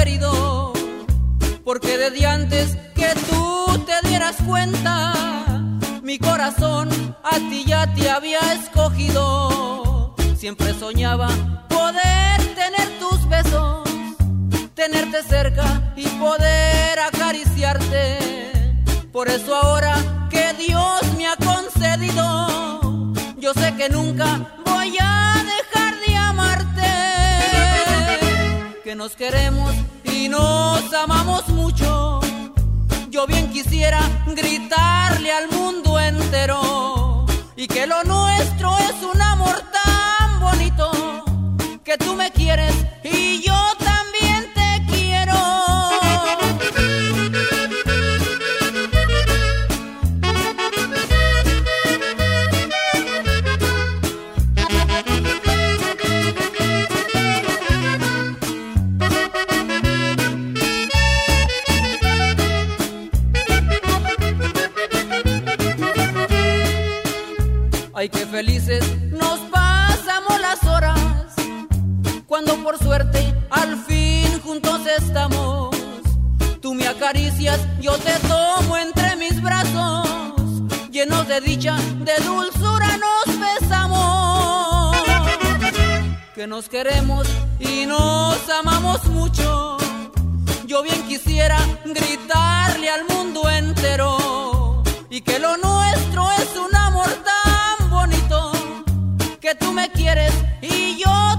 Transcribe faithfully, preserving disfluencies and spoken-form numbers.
querido, porque desde antes que tú te dieras cuenta, mi corazón a ti ya te había escogido. Siempre soñaba poder tener tus besos, tenerte cerca y poder acariciarte. Por eso ahora que Dios me ha concedido, yo sé que nunca voy a dejar de amarte. Que nos queremos y nos amamos mucho. Yo bien quisiera gritarle al mundo entero, y que lo nuestro es un amor tan bonito, que tú me quieres y yo también te quiero. Ay, qué felices nos pasamos las horas, cuando por suerte al fin juntos estamos. Tú me acaricias, yo te tomo entre mis brazos, llenos de dicha, de dulzura nos besamos. Que nos queremos y nos amamos mucho. Yo bien quisiera gritarle al mundo entero, y que lo nuestro es un amor tan bonito, que tú me quieres y yo